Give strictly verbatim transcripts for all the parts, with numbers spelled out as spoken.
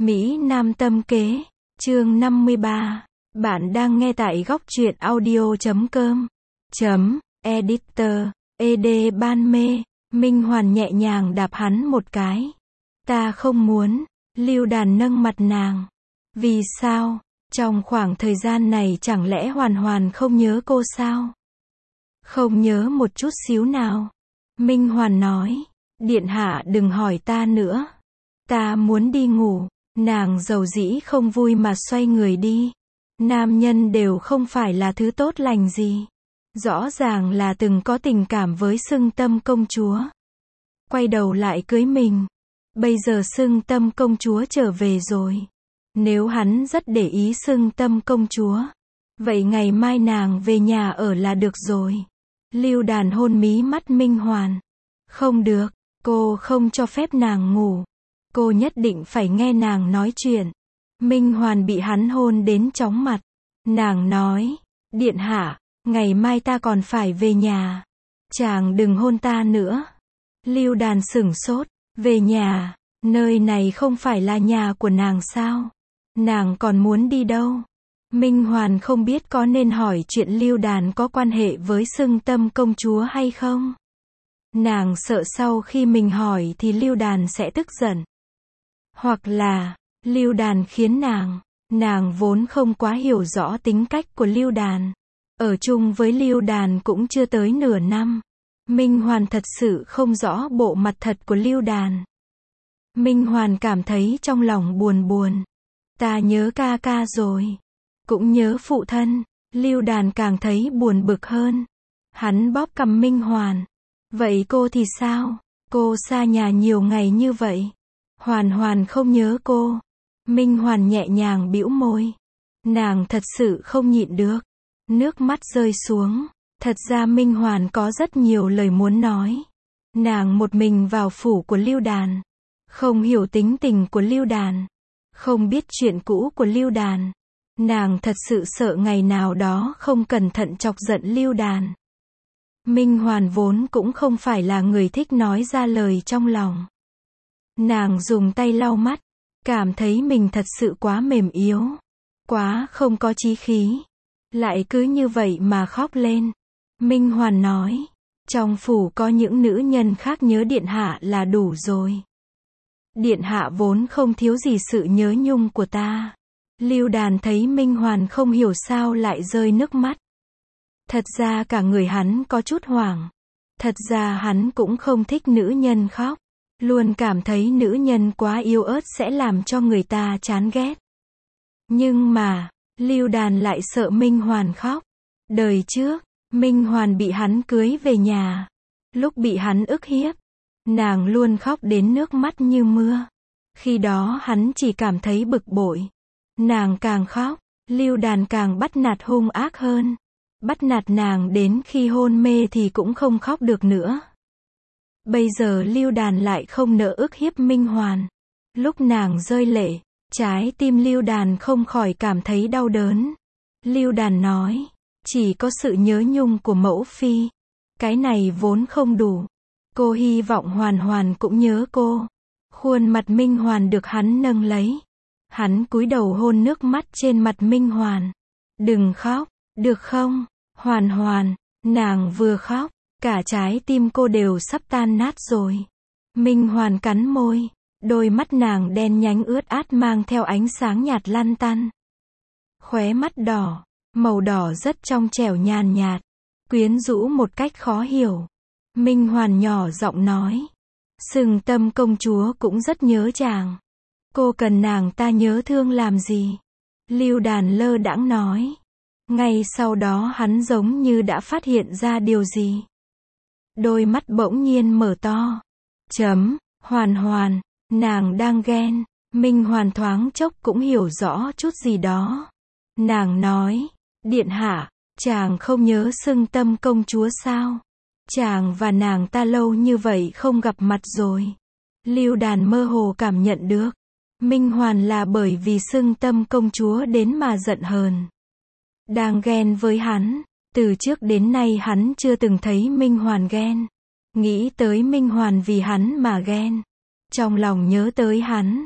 Mỹ Nam tâm kế, chương năm mươi ba. Bạn đang nghe tại góc truyện audio chấm com. Chấm, editor, ed ban mê, Minh Hoàn nhẹ nhàng đạp hắn một cái. Ta không muốn, Lưu Đàn nâng mặt nàng. Vì sao, trong khoảng thời gian này chẳng lẽ Hoàn Hoàn không nhớ cô sao? Không nhớ một chút xíu nào. Minh Hoàn nói, điện hạ đừng hỏi ta nữa. Ta muốn đi ngủ. Nàng dầu dĩ không vui mà xoay người đi. Nam nhân đều không phải là thứ tốt lành gì. Rõ ràng là từng có tình cảm với Xưng Tâm công chúa. Quay đầu lại cưới mình. Bây giờ Xưng Tâm công chúa trở về rồi. Nếu hắn rất để ý Xưng Tâm công chúa, vậy ngày mai nàng về nhà ở là được rồi. Lưu Đàn hôn mí mắt Minh Hoàn. Không được, cô không cho phép nàng ngủ. Cô nhất định phải nghe nàng nói chuyện. Minh Hoàn bị hắn hôn đến chóng mặt. Nàng nói, điện hạ, ngày mai ta còn phải về nhà. Chàng đừng hôn ta nữa. Lưu Đàn sửng sốt, về nhà, nơi này không phải là nhà của nàng sao? Nàng còn muốn đi đâu? Minh Hoàn không biết có nên hỏi chuyện Lưu Đàn có quan hệ với Xưng Tâm công chúa hay không. Nàng sợ sau khi mình hỏi thì Lưu Đàn sẽ tức giận. Hoặc là, Lưu Đàn khiến nàng, nàng vốn không quá hiểu rõ tính cách của Lưu Đàn. Ở chung với Lưu Đàn cũng chưa tới nửa năm. Minh Hoàn thật sự không rõ bộ mặt thật của Lưu Đàn. Minh Hoàn cảm thấy trong lòng buồn buồn. Ta nhớ ca ca rồi. Cũng nhớ phụ thân. Lưu Đàn càng thấy buồn bực hơn. Hắn bóp cằm Minh Hoàn. Vậy cô thì sao? Cô xa nhà nhiều ngày như vậy. Hoàn Hoàn không nhớ cô. Minh Hoàn nhẹ nhàng bĩu môi. Nàng thật sự không nhịn được. Nước mắt rơi xuống. Thật ra Minh Hoàn có rất nhiều lời muốn nói. Nàng một mình vào phủ của Lưu Đàn. Không hiểu tính tình của Lưu Đàn. Không biết chuyện cũ của Lưu Đàn. Nàng thật sự sợ ngày nào đó không cẩn thận chọc giận Lưu Đàn. Minh Hoàn vốn cũng không phải là người thích nói ra lời trong lòng. Nàng dùng tay lau mắt, cảm thấy mình thật sự quá mềm yếu, quá không có chí khí. Lại cứ như vậy mà khóc lên. Minh Hoàn nói, trong phủ có những nữ nhân khác nhớ điện hạ là đủ rồi. Điện hạ vốn không thiếu gì sự nhớ nhung của ta. Lưu Đàn thấy Minh Hoàn không hiểu sao lại rơi nước mắt. Thật ra cả người hắn có chút hoảng. Thật ra hắn cũng không thích nữ nhân khóc. Luôn cảm thấy nữ nhân quá yếu ớt sẽ làm cho người ta chán ghét. Nhưng mà, Lưu Đàn lại sợ Minh Hoàn khóc. Đời trước, Minh Hoàn bị hắn cưới về nhà. Lúc bị hắn ức hiếp, nàng luôn khóc đến nước mắt như mưa. Khi đó hắn chỉ cảm thấy bực bội. Nàng càng khóc, Lưu Đàn càng bắt nạt hung ác hơn. Bắt nạt nàng đến khi hôn mê thì cũng không khóc được nữa. Bây giờ Lưu Đàn lại không nỡ ức hiếp Minh Hoàn. Lúc nàng rơi lệ, trái tim Lưu Đàn không khỏi cảm thấy đau đớn. Lưu Đàn nói, chỉ có sự nhớ nhung của mẫu phi. Cái này vốn không đủ. Cô hy vọng Hoàn Hoàn cũng nhớ cô. Khuôn mặt Minh Hoàn được hắn nâng lấy. Hắn cúi đầu hôn nước mắt trên mặt Minh Hoàn. Đừng khóc, được không? Hoàn Hoàn, nàng vừa khóc, cả trái tim cô đều sắp tan nát rồi. Minh Hoàn cắn môi, đôi mắt nàng đen nhánh ướt át mang theo ánh sáng nhạt lăn tăn. Khóe mắt đỏ, màu đỏ rất trong trẻo nhàn nhạt, quyến rũ một cách khó hiểu. Minh Hoàn nhỏ giọng nói, Xưng Tâm công chúa cũng rất nhớ chàng. Cô cần nàng ta nhớ thương làm gì? Lưu Đàn lơ đãng nói. Ngay sau đó hắn giống như đã phát hiện ra điều gì. Đôi mắt bỗng nhiên mở to. Chấm, Hoàn Hoàn, nàng đang ghen. Minh Hoàn thoáng chốc cũng hiểu rõ chút gì đó. Nàng nói, điện hạ, chàng không nhớ Xưng Tâm công chúa sao? Chàng và nàng ta lâu như vậy không gặp mặt rồi. Lưu Đàn mơ hồ cảm nhận được. Minh Hoàn là bởi vì Xưng Tâm công chúa đến mà giận hờn. Đang ghen với hắn. Từ trước đến nay hắn chưa từng thấy Minh Hoàn ghen. Nghĩ tới Minh Hoàn vì hắn mà ghen. Trong lòng nhớ tới hắn.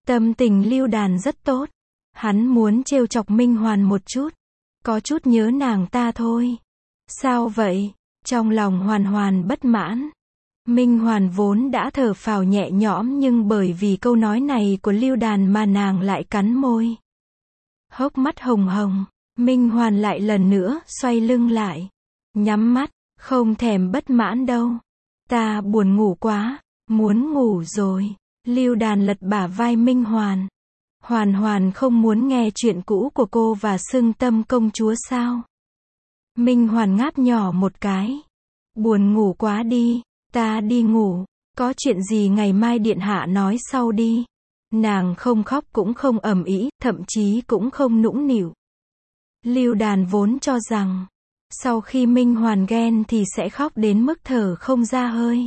Tâm tình Lưu Đàn rất tốt. Hắn muốn trêu chọc Minh Hoàn một chút. Có chút nhớ nàng ta thôi. Sao vậy? Trong lòng Hoàn Hoàn bất mãn. Minh Hoàn vốn đã thở phào nhẹ nhõm nhưng bởi vì câu nói này của Lưu Đàn mà nàng lại cắn môi. Hốc mắt hồng hồng. Minh Hoàn lại lần nữa xoay lưng lại. Nhắm mắt, không thèm bất mãn đâu. Ta buồn ngủ quá, muốn ngủ rồi. Lưu Đàn lật bả vai Minh Hoàn. Hoàn Hoàn không muốn nghe chuyện cũ của cô và Xưng Tâm công chúa sao? Minh Hoàn ngáp nhỏ một cái. Buồn ngủ quá đi, ta đi ngủ. Có chuyện gì ngày mai điện hạ nói sau đi. Nàng không khóc cũng không ầm ĩ, thậm chí cũng không nũng nịu. Lưu Đàn vốn cho rằng, sau khi Minh Hoàn ghen thì sẽ khóc đến mức thở không ra hơi.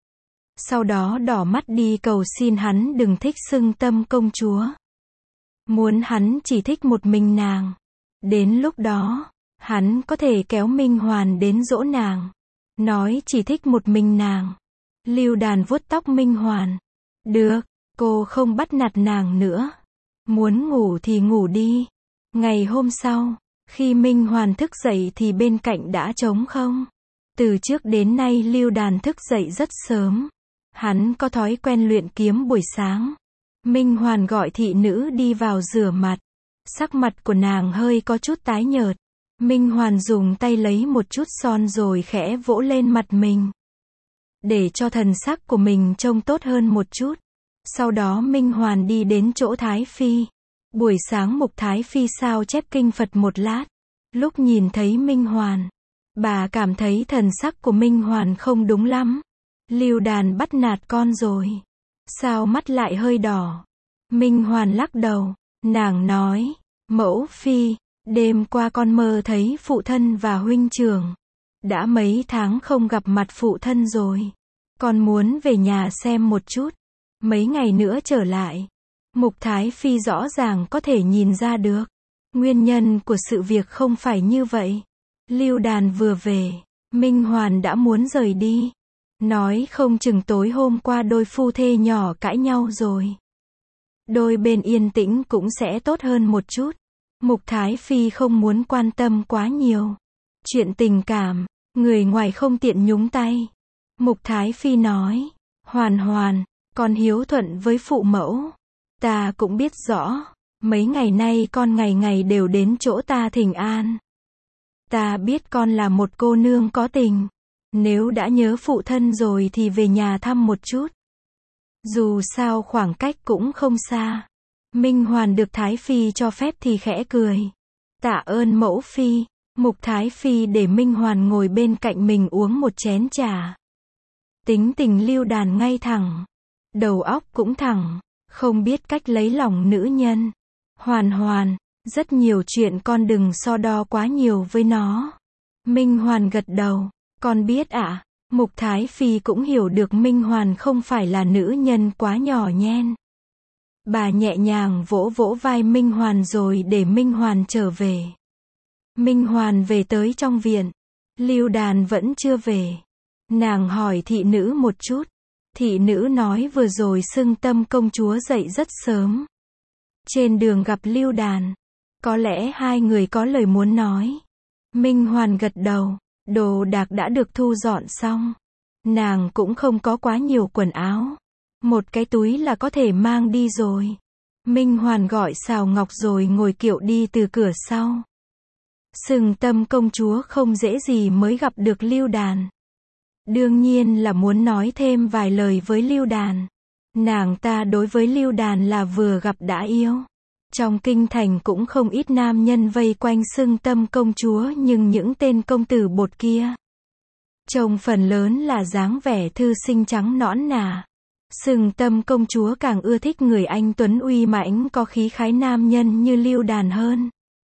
Sau đó đỏ mắt đi cầu xin hắn đừng thích Xưng Tâm công chúa. Muốn hắn chỉ thích một mình nàng. Đến lúc đó, hắn có thể kéo Minh Hoàn đến dỗ nàng. Nói chỉ thích một mình nàng. Lưu Đàn vuốt tóc Minh Hoàn. Được, cô không bắt nạt nàng nữa. Muốn ngủ thì ngủ đi. Ngày hôm sau, khi Minh Hoàn thức dậy thì bên cạnh đã trống không. Từ trước đến nay Lưu Đàn thức dậy rất sớm. Hắn có thói quen luyện kiếm buổi sáng. Minh Hoàn gọi thị nữ đi vào rửa mặt. Sắc mặt của nàng hơi có chút tái nhợt. Minh Hoàn dùng tay lấy một chút son rồi khẽ vỗ lên mặt mình. Để cho thần sắc của mình trông tốt hơn một chút. Sau đó Minh Hoàn đi đến chỗ Thái Phi. Buổi sáng Mục Thái Phi sao chép kinh Phật một lát. Lúc nhìn thấy Minh Hoàn, bà cảm thấy thần sắc của Minh Hoàn không đúng lắm. Lưu Đàn bắt nạt con rồi. Sao mắt lại hơi đỏ? Minh Hoàn lắc đầu. Nàng nói, mẫu phi, đêm qua con mơ thấy phụ thân và huynh trưởng. Đã mấy tháng không gặp mặt phụ thân rồi. Con muốn về nhà xem một chút. Mấy ngày nữa trở lại. Mục Thái Phi rõ ràng có thể nhìn ra được. Nguyên nhân của sự việc không phải như vậy. Lưu Đàn vừa về, Minh Hoàn đã muốn rời đi. Nói không chừng tối hôm qua đôi phu thê nhỏ cãi nhau rồi. Đôi bên yên tĩnh cũng sẽ tốt hơn một chút. Mục Thái Phi không muốn quan tâm quá nhiều. Chuyện tình cảm, người ngoài không tiện nhúng tay. Mục Thái Phi nói, Hoàn Hoàn, con hiếu thuận với phụ mẫu. Ta cũng biết rõ, mấy ngày nay con ngày ngày đều đến chỗ ta thỉnh an. Ta biết con là một cô nương có tình. Nếu đã nhớ phụ thân rồi thì về nhà thăm một chút. Dù sao khoảng cách cũng không xa. Minh Hoàn được Thái Phi cho phép thì khẽ cười. Tạ ơn mẫu phi. Mục Thái Phi để Minh Hoàn ngồi bên cạnh mình uống một chén trà. Tính tình Lưu Đàn ngay thẳng. Đầu óc cũng thẳng. Không biết cách lấy lòng nữ nhân. Hoàn Hoàn, rất nhiều chuyện con đừng so đo quá nhiều với nó. Minh Hoàn gật đầu. Con biết ạ. À? Mục Thái Phi cũng hiểu được Minh Hoàn không phải là nữ nhân quá nhỏ nhen. Bà nhẹ nhàng vỗ vỗ vai Minh Hoàn rồi để Minh Hoàn trở về. Minh Hoàn về tới trong viện. Lưu Đàn vẫn chưa về. Nàng hỏi thị nữ một chút. Thị nữ nói vừa rồi Xưng Tâm công chúa dậy rất sớm. Trên đường gặp Lưu Đàn. Có lẽ hai người có lời muốn nói. Minh Hoàn gật đầu. Đồ đạc đã được thu dọn xong. Nàng cũng không có quá nhiều quần áo. Một cái túi là có thể mang đi rồi. Minh Hoàn gọi Sào Ngọc rồi ngồi kiệu đi từ cửa sau. Xưng Tâm công chúa không dễ gì mới gặp được Lưu Đàn. Đương nhiên là muốn nói thêm vài lời với Lưu Đàn. Nàng ta đối với Lưu Đàn là vừa gặp đã yêu. Trong kinh thành cũng không ít nam nhân vây quanh Xưng Tâm công chúa nhưng những tên công tử bột kia. Trông phần lớn là dáng vẻ thư sinh trắng nõn nà. Xưng Tâm công chúa càng ưa thích người anh tuấn uy mãnh có khí khái nam nhân như Lưu Đàn hơn.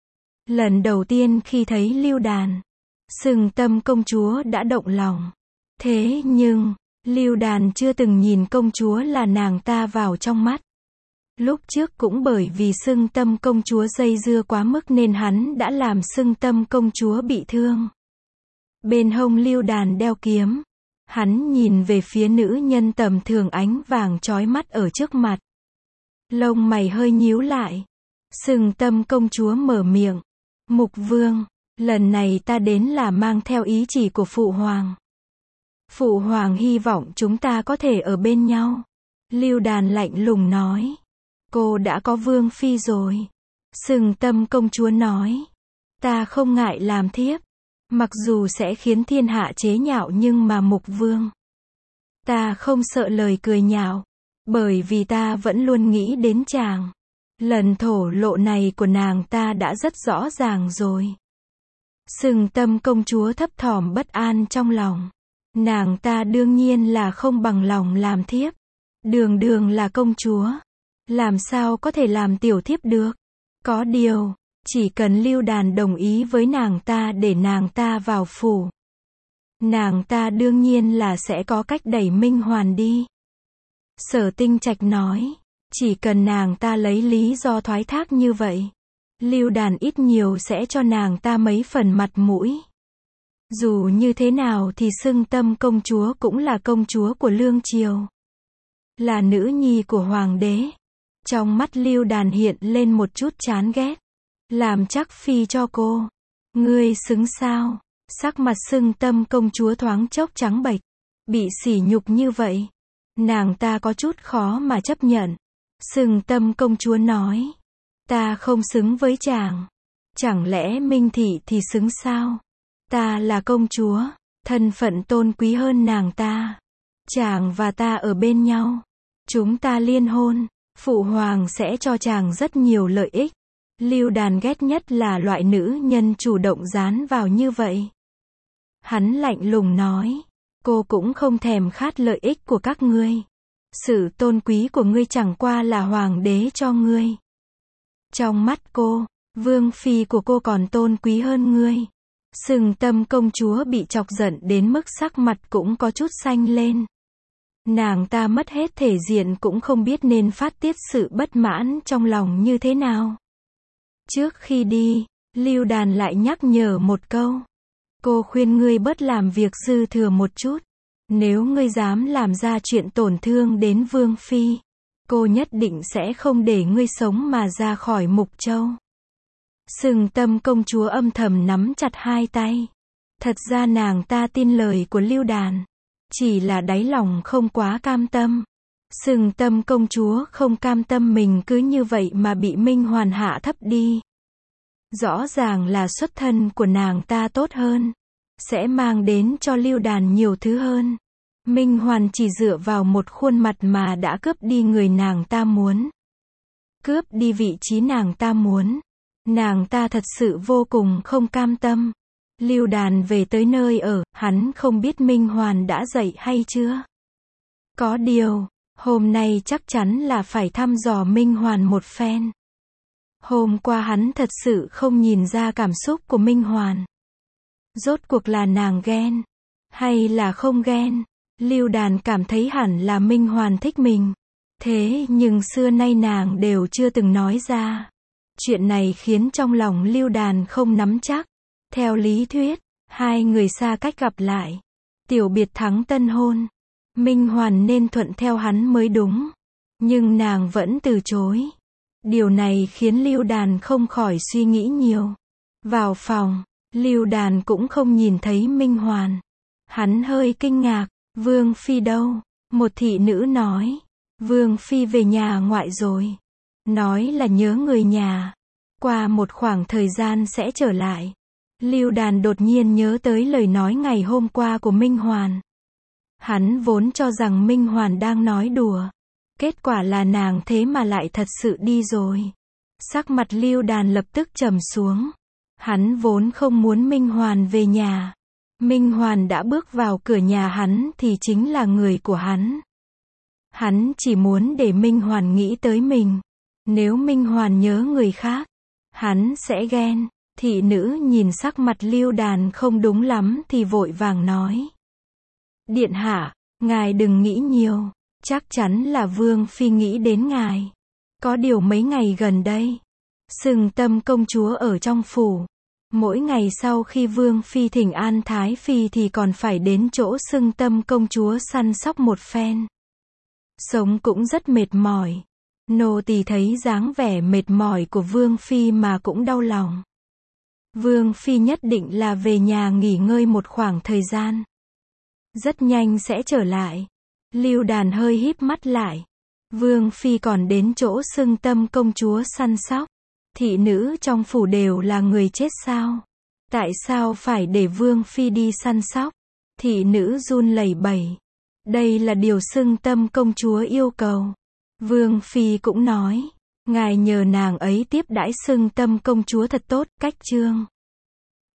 Lần đầu tiên khi thấy Lưu Đàn, Xưng Tâm công chúa đã động lòng. Thế nhưng, Lưu Đàn chưa từng nhìn công chúa là nàng ta vào trong mắt. Lúc trước cũng bởi vì Xưng Tâm công chúa dây dưa quá mức nên hắn đã làm Xưng Tâm công chúa bị thương. Bên hông Lưu Đàn đeo kiếm. Hắn nhìn về phía nữ nhân tầm thường ánh vàng chói mắt ở trước mặt. Lông mày hơi nhíu lại. Sừng Tâm công chúa mở miệng. Mục vương, lần này ta đến là mang theo ý chỉ của Phụ Hoàng. Phụ Hoàng hy vọng chúng ta có thể ở bên nhau. Lưu Đàn lạnh lùng nói. Cô đã có vương phi rồi. Sừng Tâm công chúa nói. Ta không ngại làm thiếp. Mặc dù sẽ khiến thiên hạ chế nhạo nhưng mà Mục vương. Ta không sợ lời cười nhạo. Bởi vì ta vẫn luôn nghĩ đến chàng. Lần thổ lộ này của nàng ta đã rất rõ ràng rồi. Sừng Tâm công chúa thấp thỏm bất an trong lòng. Nàng ta đương nhiên là không bằng lòng làm thiếp. Đường đường là công chúa. Làm sao có thể làm tiểu thiếp được? Có điều, chỉ cần Lưu Đàn đồng ý với nàng ta để nàng ta vào phủ. Nàng ta đương nhiên là sẽ có cách đẩy Minh Hoàn đi. Sở Tinh Trạch nói, chỉ cần nàng ta lấy lý do thoái thác như vậy, Lưu Đàn ít nhiều sẽ cho nàng ta mấy phần mặt mũi. Dù như thế nào thì Sừng Tâm công chúa cũng là công chúa của Lương Triều. Là nữ nhi của Hoàng đế. Trong mắt Lưu Đàn hiện lên một chút chán ghét. Làm chắc phi cho cô. Ngươi xứng sao? Sắc mặt Sừng Tâm công chúa thoáng chốc trắng bệch. Bị sỉ nhục như vậy. Nàng ta có chút khó mà chấp nhận. Sừng Tâm công chúa nói. Ta không xứng với chàng. Chẳng lẽ Minh Thị thì xứng sao? Ta là công chúa. Thân phận tôn quý hơn nàng ta. Chàng và ta ở bên nhau. Chúng ta liên hôn. Phụ Hoàng sẽ cho chàng rất nhiều lợi ích. Lưu Đàn ghét nhất là loại nữ nhân chủ động dán vào như vậy. Hắn lạnh lùng nói. Cô cũng không thèm khát lợi ích của các ngươi. Sự tôn quý của ngươi chẳng qua là Hoàng đế cho ngươi. Trong mắt cô, vương phi của cô còn tôn quý hơn ngươi. Sừng Tâm công chúa bị chọc giận đến mức sắc mặt cũng có chút xanh lên. Nàng ta mất hết thể diện cũng không biết nên phát tiết sự bất mãn trong lòng như thế nào. Trước khi đi, Lưu Đàn lại nhắc nhở một câu. Cô khuyên ngươi bớt làm việc dư thừa một chút. Nếu ngươi dám làm ra chuyện tổn thương đến vương phi, cô nhất định sẽ không để ngươi sống mà ra khỏi Mục Châu. Sừng Tâm công chúa âm thầm nắm chặt hai tay. Thật ra nàng ta tin lời của Lưu Đàn. Chỉ là đáy lòng không quá cam tâm. Sừng Tâm công chúa không cam tâm mình cứ như vậy mà bị Minh Hoàn hạ thấp đi. Rõ ràng là xuất thân của nàng ta tốt hơn. Sẽ mang đến cho Lưu Đàn nhiều thứ hơn. Minh Hoàn chỉ dựa vào một khuôn mặt mà đã cướp đi người nàng ta muốn. Cướp đi vị trí nàng ta muốn. Nàng ta thật sự vô cùng không cam tâm. Lưu Đàn về tới nơi ở, hắn không biết Minh Hoàn đã dậy hay chưa. Có điều, hôm nay chắc chắn là phải thăm dò Minh Hoàn một phen. Hôm qua hắn thật sự không nhìn ra cảm xúc của Minh Hoàn. Rốt cuộc là nàng ghen, hay là không ghen. Lưu Đàn cảm thấy hẳn là Minh Hoàn thích mình. Thế nhưng xưa nay nàng đều chưa từng nói ra. Chuyện này khiến trong lòng Lưu Đàn không nắm chắc. Theo lý thuyết, hai người xa cách gặp lại. Tiểu biệt thắng tân hôn. Minh Hoàn nên thuận theo hắn mới đúng. Nhưng nàng vẫn từ chối. Điều này khiến Lưu Đàn không khỏi suy nghĩ nhiều. Vào phòng, Lưu Đàn cũng không nhìn thấy Minh Hoàn. Hắn hơi kinh ngạc. Vương phi đâu? Một thị nữ nói. Vương phi về nhà ngoại rồi. Nói là nhớ người nhà. Qua một khoảng thời gian sẽ trở lại. Lưu Đàn đột nhiên nhớ tới lời nói ngày hôm qua của Minh Hoàn. Hắn vốn cho rằng Minh Hoàn đang nói đùa. Kết quả là nàng thế mà lại thật sự đi rồi. Sắc mặt Lưu Đàn lập tức trầm xuống. Hắn vốn không muốn Minh Hoàn về nhà. Minh Hoàn đã bước vào cửa nhà hắn thì chính là người của hắn. Hắn chỉ muốn để Minh Hoàn nghĩ tới mình. Nếu Minh Hoàn nhớ người khác, hắn sẽ ghen. Thị nữ nhìn sắc mặt Lưu Đàn không đúng lắm thì vội vàng nói. Điện hạ, ngài đừng nghĩ nhiều. Chắc chắn là Vương phi nghĩ đến ngài. Có điều mấy ngày gần đây, Sừng Tâm công chúa ở trong phủ. Mỗi ngày sau khi Vương phi thỉnh an Thái phi thì còn phải đến chỗ Sừng Tâm công chúa săn sóc một phen. Sống cũng rất mệt mỏi. Nô tỳ thấy dáng vẻ mệt mỏi của Vương Phi mà cũng đau lòng. Vương Phi nhất định là về nhà nghỉ ngơi một khoảng thời gian. Rất nhanh sẽ trở lại. Lưu Đàn hơi híp mắt lại. Vương Phi còn đến chỗ Xưng Tâm công chúa săn sóc. Thị nữ trong phủ đều là người chết sao? Tại sao phải để Vương Phi đi săn sóc? Thị nữ run lẩy bẩy. Đây là điều Xưng Tâm công chúa yêu cầu. Vương Phi cũng nói, ngài nhờ nàng ấy tiếp đãi Xưng Tâm công chúa thật tốt, cách chương.